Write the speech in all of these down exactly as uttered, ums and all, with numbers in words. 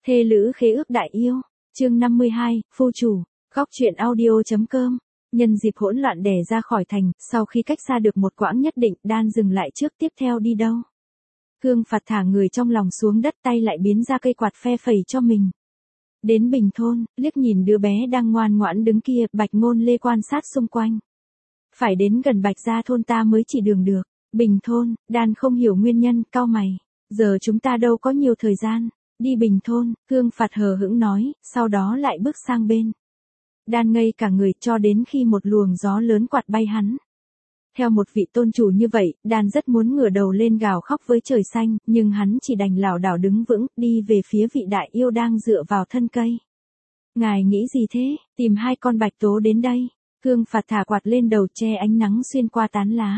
Thê lữ khế ước đại yêu, chương năm mươi hai, phu chủ, góc truyện audio.com. Nhân dịp hỗn loạn đẻ ra khỏi thành, sau khi cách xa được một quãng nhất định, Đan dừng lại trước tiếp theo đi đâu. Cương Phạt thả người trong lòng xuống đất, tay lại biến ra cây quạt phe phẩy cho mình. Đến Bình Thôn, liếc nhìn đứa bé đang ngoan ngoãn đứng kia, Bạch Ngôn Lê quan sát xung quanh. Phải đến gần Bạch Gia thôn ta mới chỉ đường được. Bình Thôn, Đan không hiểu nguyên nhân, cau mày. Giờ chúng ta đâu có nhiều thời gian. Đi Bình Thôn, Cương Phạt hờ hững nói, sau đó lại bước sang bên. Đan ngây cả người cho đến khi một luồng gió lớn quạt bay hắn. Theo một vị tôn chủ như vậy, Đan rất muốn ngửa đầu lên gào khóc với trời xanh, nhưng hắn chỉ đành lảo đảo đứng vững, đi về phía vị đại yêu đang dựa vào thân cây. Ngài nghĩ gì thế, tìm hai con bạch tố đến đây. Cương Phạt thả quạt lên đầu che ánh nắng xuyên qua tán lá.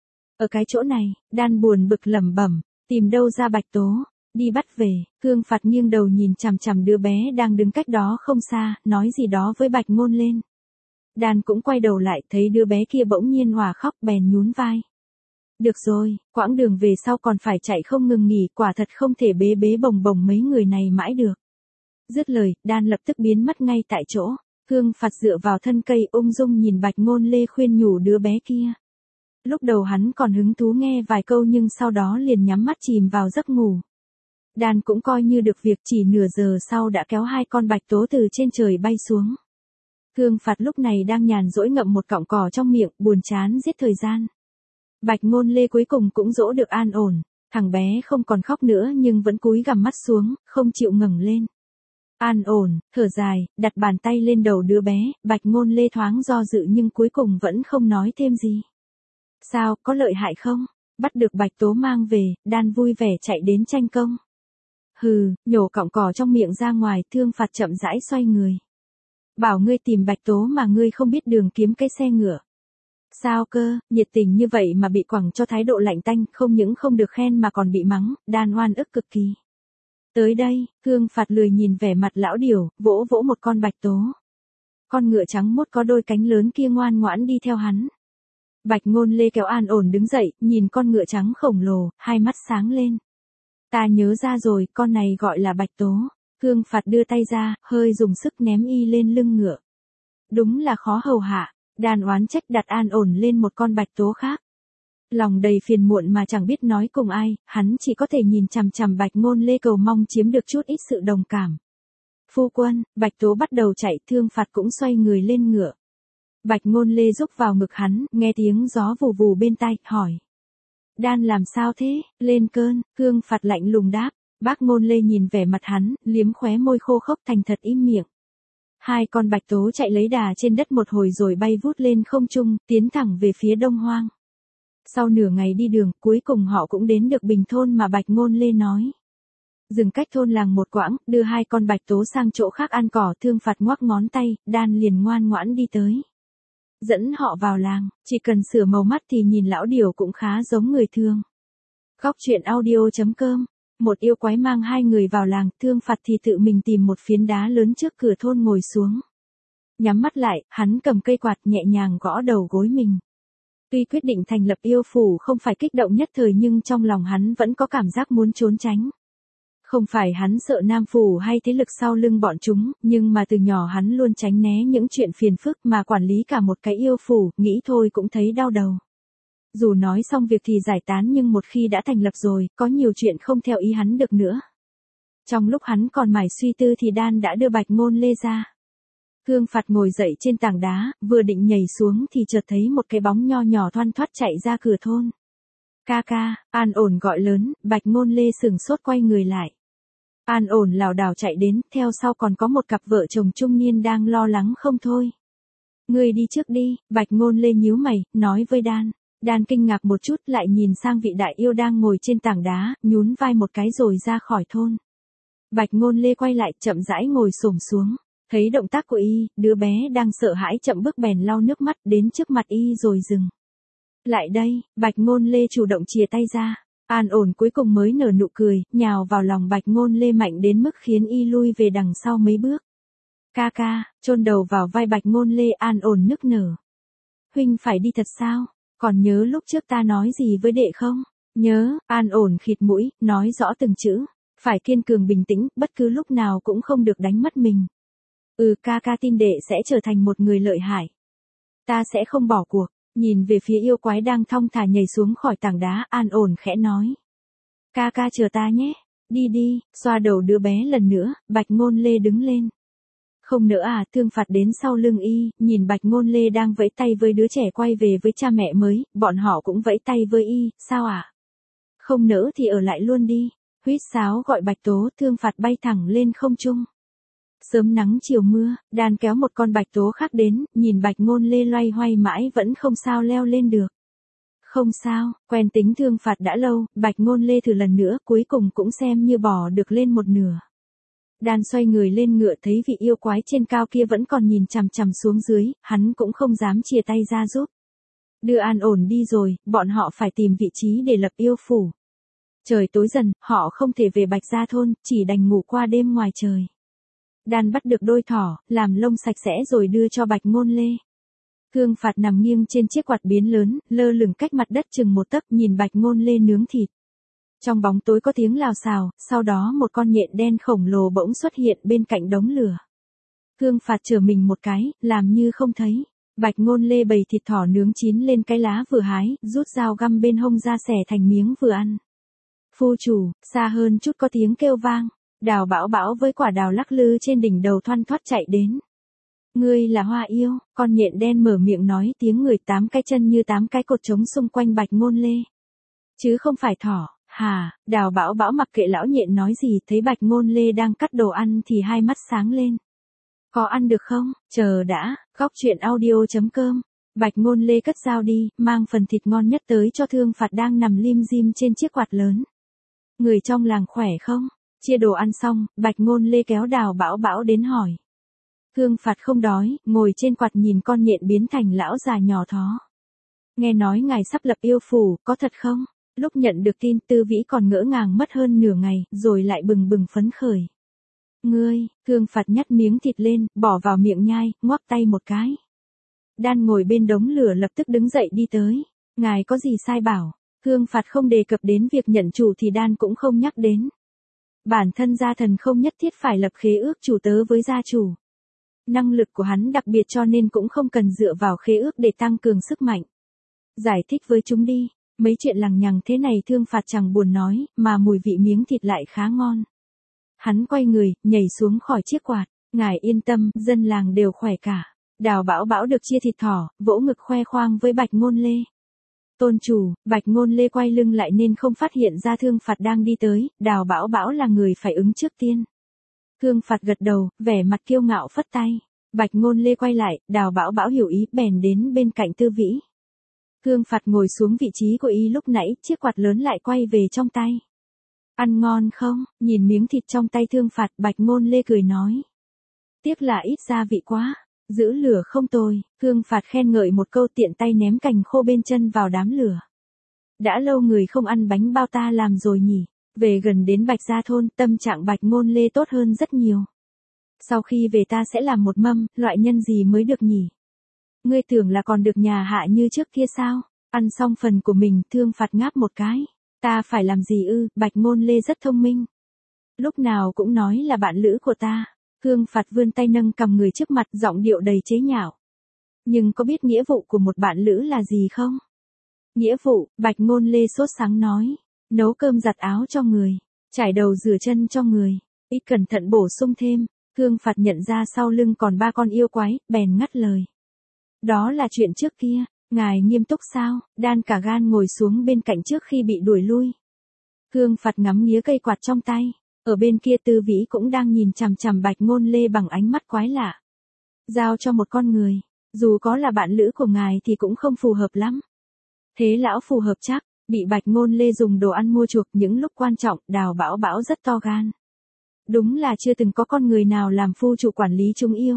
Ở cái chỗ này, Đan buồn bực lẩm bẩm, tìm đâu ra bạch tố, đi bắt về. Cương Phạt nghiêng đầu nhìn chằm chằm đứa bé đang đứng cách đó không xa, nói gì đó với Bạch Ngôn lên. Đan cũng quay đầu lại, thấy đứa bé kia bỗng nhiên òa khóc, bèn nhún vai. Được rồi, quãng đường về sau còn phải chạy không ngừng nghỉ, quả thật không thể bế bế bồng bồng mấy người này mãi được. Dứt lời, Đan lập tức biến mất ngay tại chỗ. Cương Phạt dựa vào thân cây ung dung nhìn Bạch Ngôn Lê khuyên nhủ đứa bé kia. Lúc đầu hắn còn hứng thú nghe vài câu nhưng sau đó liền nhắm mắt chìm vào giấc ngủ. Đan cũng coi như được việc, chỉ nửa giờ sau đã kéo hai con bạch tố từ trên trời bay xuống. Cương Phạt lúc này đang nhàn rỗi ngậm một cọng cỏ trong miệng, buồn chán giết thời gian. Bạch Ngôn Lê cuối cùng cũng dỗ được an ổn, thằng bé không còn khóc nữa nhưng vẫn cúi gằm mắt xuống, không chịu ngẩng lên. An ổn, thở dài, đặt bàn tay lên đầu đứa bé, Bạch Ngôn Lê thoáng do dự nhưng cuối cùng vẫn không nói thêm gì. Sao, có lợi hại không? Bắt được bạch tố mang về, Đan vui vẻ chạy đến tranh công. Hừ, nhổ cọng cỏ trong miệng ra ngoài, Cương Phạt chậm rãi xoay người. Bảo ngươi tìm bạch tố mà ngươi không biết đường kiếm cái xe ngựa. Sao cơ, nhiệt tình như vậy mà bị quẳng cho thái độ lạnh tanh, không những không được khen mà còn bị mắng, Đan oan ức cực kỳ. Tới đây, Cương Phạt lười nhìn vẻ mặt lão điểu, vỗ vỗ một con bạch tố. Con ngựa trắng mốt có đôi cánh lớn kia ngoan ngoãn đi theo hắn. Bạch Ngôn Lê kéo an ổn đứng dậy, nhìn con ngựa trắng khổng lồ, hai mắt sáng lên. Ta nhớ ra rồi, con này gọi là bạch tố. Cương Phạt đưa tay ra, hơi dùng sức ném y lên lưng ngựa. Đúng là khó hầu hạ. Đan oán trách đặt an ổn lên một con bạch tố khác. Lòng đầy phiền muộn mà chẳng biết nói cùng ai, hắn chỉ có thể nhìn chằm chằm Bạch Ngôn Lê cầu mong chiếm được chút ít sự đồng cảm. Phu quân, bạch tố bắt đầu chạy, Cương Phạt cũng xoay người lên ngựa. Bạch Ngôn Lê rúc vào ngực hắn, nghe tiếng gió vù vù bên tai, hỏi. Đan làm sao thế, lên cơn, Cương Phạt lạnh lùng đáp. Bác Ngôn Lê nhìn vẻ mặt hắn, liếm khóe môi khô khốc thành thật im miệng. Hai con bạch tố chạy lấy đà trên đất một hồi rồi bay vút lên không trung, tiến thẳng về phía Đông Hoang. Sau nửa ngày đi đường, cuối cùng họ cũng đến được Bình Thôn mà Bạch Ngôn Lê nói. Dừng cách thôn làng một quãng, đưa hai con bạch tố sang chỗ khác ăn cỏ, Cương Phạt ngoắc ngón tay, Đan liền ngoan ngoãn đi tới. Dẫn họ vào làng, chỉ cần sửa màu mắt thì nhìn lão điểu cũng khá giống người thường. Góc truyện audio.com. Một yêu quái mang hai người vào làng, Cương Phạt thì tự mình tìm một phiến đá lớn trước cửa thôn ngồi xuống. Nhắm mắt lại, hắn cầm cây quạt nhẹ nhàng gõ đầu gối mình. Tuy quyết định thành lập yêu phủ không phải kích động nhất thời nhưng trong lòng hắn vẫn có cảm giác muốn trốn tránh. Không phải hắn sợ Nam phủ hay thế lực sau lưng bọn chúng, nhưng mà từ nhỏ hắn luôn tránh né những chuyện phiền phức mà quản lý cả một cái yêu phủ, nghĩ thôi cũng thấy đau đầu. Dù nói xong việc thì giải tán nhưng một khi đã thành lập rồi, có nhiều chuyện không theo ý hắn được nữa. Trong lúc hắn còn mải suy tư thì Đan đã đưa Bạch Ngôn Lê ra. Cương Phạt ngồi dậy trên tảng đá, vừa định nhảy xuống thì chợt thấy một cái bóng nho nhỏ thoăn thoắt chạy ra cửa thôn. Ca ca, an ổn gọi lớn, Bạch Ngôn Lê sừng sốt quay người lại. An ổn lảo đảo chạy đến, theo sau còn có một cặp vợ chồng trung niên đang lo lắng không thôi. Ngươi đi trước đi, Bạch Ngôn Lê nhíu mày, nói với Đan. Đan kinh ngạc một chút lại nhìn sang vị đại yêu đang ngồi trên tảng đá, nhún vai một cái rồi ra khỏi thôn. Bạch Ngôn Lê quay lại chậm rãi ngồi xổm xuống, thấy động tác của y, đứa bé đang sợ hãi chậm bước bèn lau nước mắt đến trước mặt y rồi dừng. Lại đây, Bạch Ngôn Lê chủ động chìa tay ra, an ổn cuối cùng mới nở nụ cười, nhào vào lòng Bạch Ngôn Lê mạnh đến mức khiến y lui về đằng sau mấy bước. Ca ca, chôn đầu vào vai Bạch Ngôn Lê, an ổn nức nở. Huynh phải đi thật sao? Còn nhớ lúc trước ta nói gì với đệ không? Nhớ, an ổn khịt mũi, nói rõ từng chữ. Phải kiên cường bình tĩnh, bất cứ lúc nào cũng không được đánh mất mình. Ừ, ca ca tin đệ sẽ trở thành một người lợi hại. Ta sẽ không bỏ cuộc. Nhìn về phía yêu quái đang thong thả nhảy xuống khỏi tảng đá, an ổn khẽ nói. Ca ca chờ ta nhé. Đi đi, xoa đầu đứa bé lần nữa, Bạch Ngôn Lê đứng lên. Không nữa à, Thương Phạt đến sau lưng y, nhìn Bạch Ngôn Lê đang vẫy tay với đứa trẻ quay về với cha mẹ mới, bọn họ cũng vẫy tay với y, sao à? Không nỡ thì ở lại luôn đi. Huýt sáo gọi Bạch Tố, Thương Phạt bay thẳng lên không trung. Sớm nắng chiều mưa, Đan kéo một con bạch tố khác đến, nhìn Bạch Ngôn Lê loay hoay mãi vẫn không sao leo lên được. Không sao, quen tính Thương Phạt đã lâu, Bạch Ngôn Lê thử lần nữa, cuối cùng cũng xem như bỏ được lên một nửa. Đan xoay người lên ngựa thấy vị yêu quái trên cao kia vẫn còn nhìn chằm chằm xuống dưới, hắn cũng không dám chia tay ra giúp. Đưa an ổn đi rồi, bọn họ phải tìm vị trí để lập yêu phủ. Trời tối dần, họ không thể về Bạch Gia Thôn, chỉ đành ngủ qua đêm ngoài trời. Đan bắt được đôi thỏ, làm lông sạch sẽ rồi đưa cho Bạch Ngôn Lê. Thương Phạt nằm nghiêng trên chiếc quạt biến lớn, lơ lửng cách mặt đất chừng một tấc, nhìn Bạch Ngôn Lê nướng thịt. Trong bóng tối có tiếng lào xào, sau đó một con nhện đen khổng lồ bỗng xuất hiện bên cạnh đống lửa. Thương Phạt chở mình một cái, làm như không thấy. Bạch Ngôn Lê bày thịt thỏ nướng chín lên cái lá vừa hái, rút dao găm bên hông ra xẻ thành miếng vừa ăn. Phu chủ, xa hơn chút có tiếng kêu vang. Đào Bảo Bảo với quả đào lắc lư trên đỉnh đầu thoăn thoắt chạy đến. Ngươi là Hoa Yêu, con nhện đen mở miệng nói tiếng người tám cái chân như tám cái cột trống xung quanh Bạch Ngôn Lê. Chứ không phải thỏ, hà, Đào Bảo Bảo mặc kệ lão nhện nói gì, thấy Bạch Ngôn Lê đang cắt đồ ăn thì hai mắt sáng lên. Có ăn được không? Chờ đã, góc truyện audio chấm com. Bạch Ngôn Lê cất dao đi, mang phần thịt ngon nhất tới cho Thương Phạt đang nằm lim dim trên chiếc quạt lớn. Người trong làng khỏe không? Chia đồ ăn xong, Bạch Ngôn Lê kéo Đào Bảo Bảo đến hỏi. Thương Phạt không đói, ngồi trên quạt nhìn con nhện biến thành lão già nhỏ thó. Nghe nói ngài sắp lập yêu phủ, có thật không? Lúc nhận được tin Tư Vĩ còn ngỡ ngàng mất hơn nửa ngày, rồi lại bừng bừng phấn khởi. Ngươi, Thương Phạt nhắt miếng thịt lên, bỏ vào miệng nhai, ngoắc tay một cái. Đan ngồi bên đống lửa lập tức đứng dậy đi tới. Ngài có gì sai bảo? Thương Phạt không đề cập đến việc nhận chủ thì Đan cũng không nhắc đến. Bản thân gia thần không nhất thiết phải lập khế ước chủ tớ với gia chủ. Năng lực của hắn đặc biệt cho nên cũng không cần dựa vào khế ước để tăng cường sức mạnh. Giải thích với chúng đi, mấy chuyện lằng nhằng thế này Thương Phạt chẳng buồn nói, mà mùi vị miếng thịt lại khá ngon. Hắn quay người, nhảy xuống khỏi chiếc quạt, ngài yên tâm, dân làng đều khỏe cả. Đào Bảo Bảo được chia thịt thỏ, vỗ ngực khoe khoang với Bạch Ngôn Lê. Tôn chủ, Bạch Ngôn Lê quay lưng lại nên không phát hiện ra Thương Phạt đang đi tới, Đào Bảo Bảo là người phải ứng trước tiên. Thương Phạt gật đầu, vẻ mặt kiêu ngạo phất tay. Bạch Ngôn Lê quay lại, Đào Bảo Bảo hiểu ý, bèn đến bên cạnh Tư Vĩ. Thương Phạt ngồi xuống vị trí của y lúc nãy, chiếc quạt lớn lại quay về trong tay. Ăn ngon không? Nhìn miếng thịt trong tay Thương Phạt, Bạch Ngôn Lê cười nói. Tiếc là ít gia vị quá. Giữ lửa không tồi, Thương Phạt khen ngợi một câu tiện tay ném cành khô bên chân vào đám lửa. Đã lâu người không ăn bánh bao ta làm rồi nhỉ. Về gần đến Bạch Gia Thôn, tâm trạng Bạch Ngôn Lê tốt hơn rất nhiều. Sau khi về ta sẽ làm một mâm, loại nhân gì mới được nhỉ? Ngươi tưởng là còn được nhà hạ như trước kia sao? Ăn xong phần của mình, Thương Phạt ngáp một cái. Ta phải làm gì ư? Bạch Ngôn Lê rất thông minh. Lúc nào cũng nói là bạn lữ của ta. Thương Phạt vươn tay nâng cầm người trước mặt, giọng điệu đầy chế nhạo. Nhưng có biết nghĩa vụ của một bạn lữ là gì không? Nghĩa vụ, Bạch Ngôn Lê sốt sắng nói. Nấu cơm giặt áo cho người, trải đầu rửa chân cho người, ít cẩn thận bổ sung thêm. Thương Phạt nhận ra sau lưng còn ba con yêu quái, bèn ngắt lời. Đó là chuyện trước kia, ngài nghiêm túc sao? Đan cả gan ngồi xuống bên cạnh trước khi bị đuổi lui. Thương Phạt ngắm nghía cây quạt trong tay. Ở bên kia Tư Vĩ cũng đang nhìn chằm chằm Bạch Ngôn Lê bằng ánh mắt quái lạ. Giao cho một con người, dù có là bạn lữ của ngài thì cũng không phù hợp lắm. Thế lão phù hợp chắc, bị Bạch Ngôn Lê dùng đồ ăn mua chuộc những lúc quan trọng, Đào Bảo Bảo rất to gan. Đúng là chưa từng có con người nào làm phu chủ quản lý chúng yêu.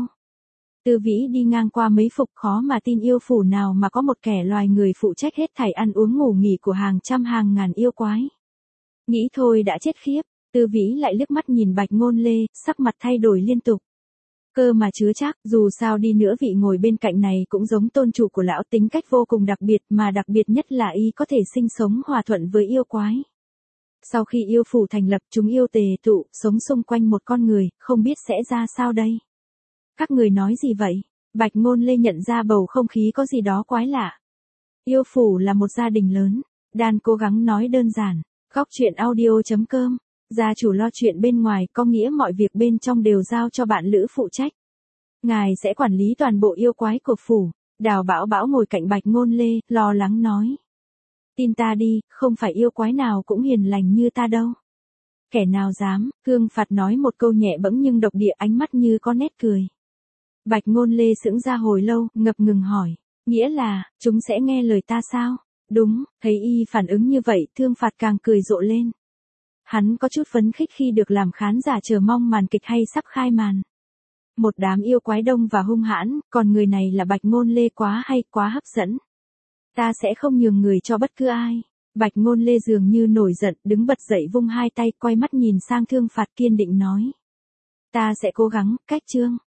Tư Vĩ đi ngang qua mấy phục khó mà tin yêu phủ nào mà có một kẻ loài người phụ trách hết thảy ăn uống ngủ nghỉ của hàng trăm hàng ngàn yêu quái. Nghĩ thôi đã chết khiếp. Tư Vĩ lại liếc mắt nhìn Bạch Ngôn Lê, sắc mặt thay đổi liên tục. Cơ mà chứa chắc, dù sao đi nữa vị ngồi bên cạnh này cũng giống tôn chủ của lão, tính cách vô cùng đặc biệt, mà đặc biệt nhất là y có thể sinh sống hòa thuận với yêu quái. Sau khi yêu phủ thành lập, chúng yêu tề tụ, sống xung quanh một con người, không biết sẽ ra sao đây. Các người nói gì vậy? Bạch Ngôn Lê nhận ra bầu không khí có gì đó quái lạ. Yêu phủ là một gia đình lớn. Đan cố gắng nói đơn giản. Góc chuyện audio chấm com. Gia chủ lo chuyện bên ngoài, có nghĩa mọi việc bên trong đều giao cho bạn Lữ phụ trách. Ngài sẽ quản lý toàn bộ yêu quái của phủ. Đào Bảo Bảo ngồi cạnh Bạch Ngôn Lê, lo lắng nói. Tin ta đi, không phải yêu quái nào cũng hiền lành như ta đâu. Kẻ nào dám, Cương Phạt nói một câu nhẹ bẫng nhưng độc địa, ánh mắt như có nét cười. Bạch Ngôn Lê sững ra hồi lâu, ngập ngừng hỏi. Nghĩa là, chúng sẽ nghe lời ta sao? Đúng, thấy y phản ứng như vậy, Thương Phạt càng cười rộ lên. Hắn có chút phấn khích khi được làm khán giả chờ mong màn kịch hay sắp khai màn. Một đám yêu quái đông và hung hãn, còn người này là Bạch Ngôn Lê quá hay, quá hấp dẫn. Ta sẽ không nhường người cho bất cứ ai. Bạch Ngôn Lê dường như nổi giận, đứng bật dậy vung hai tay, quay mắt nhìn sang Thương Phạt kiên định nói. Ta sẽ cố gắng, cách Trương.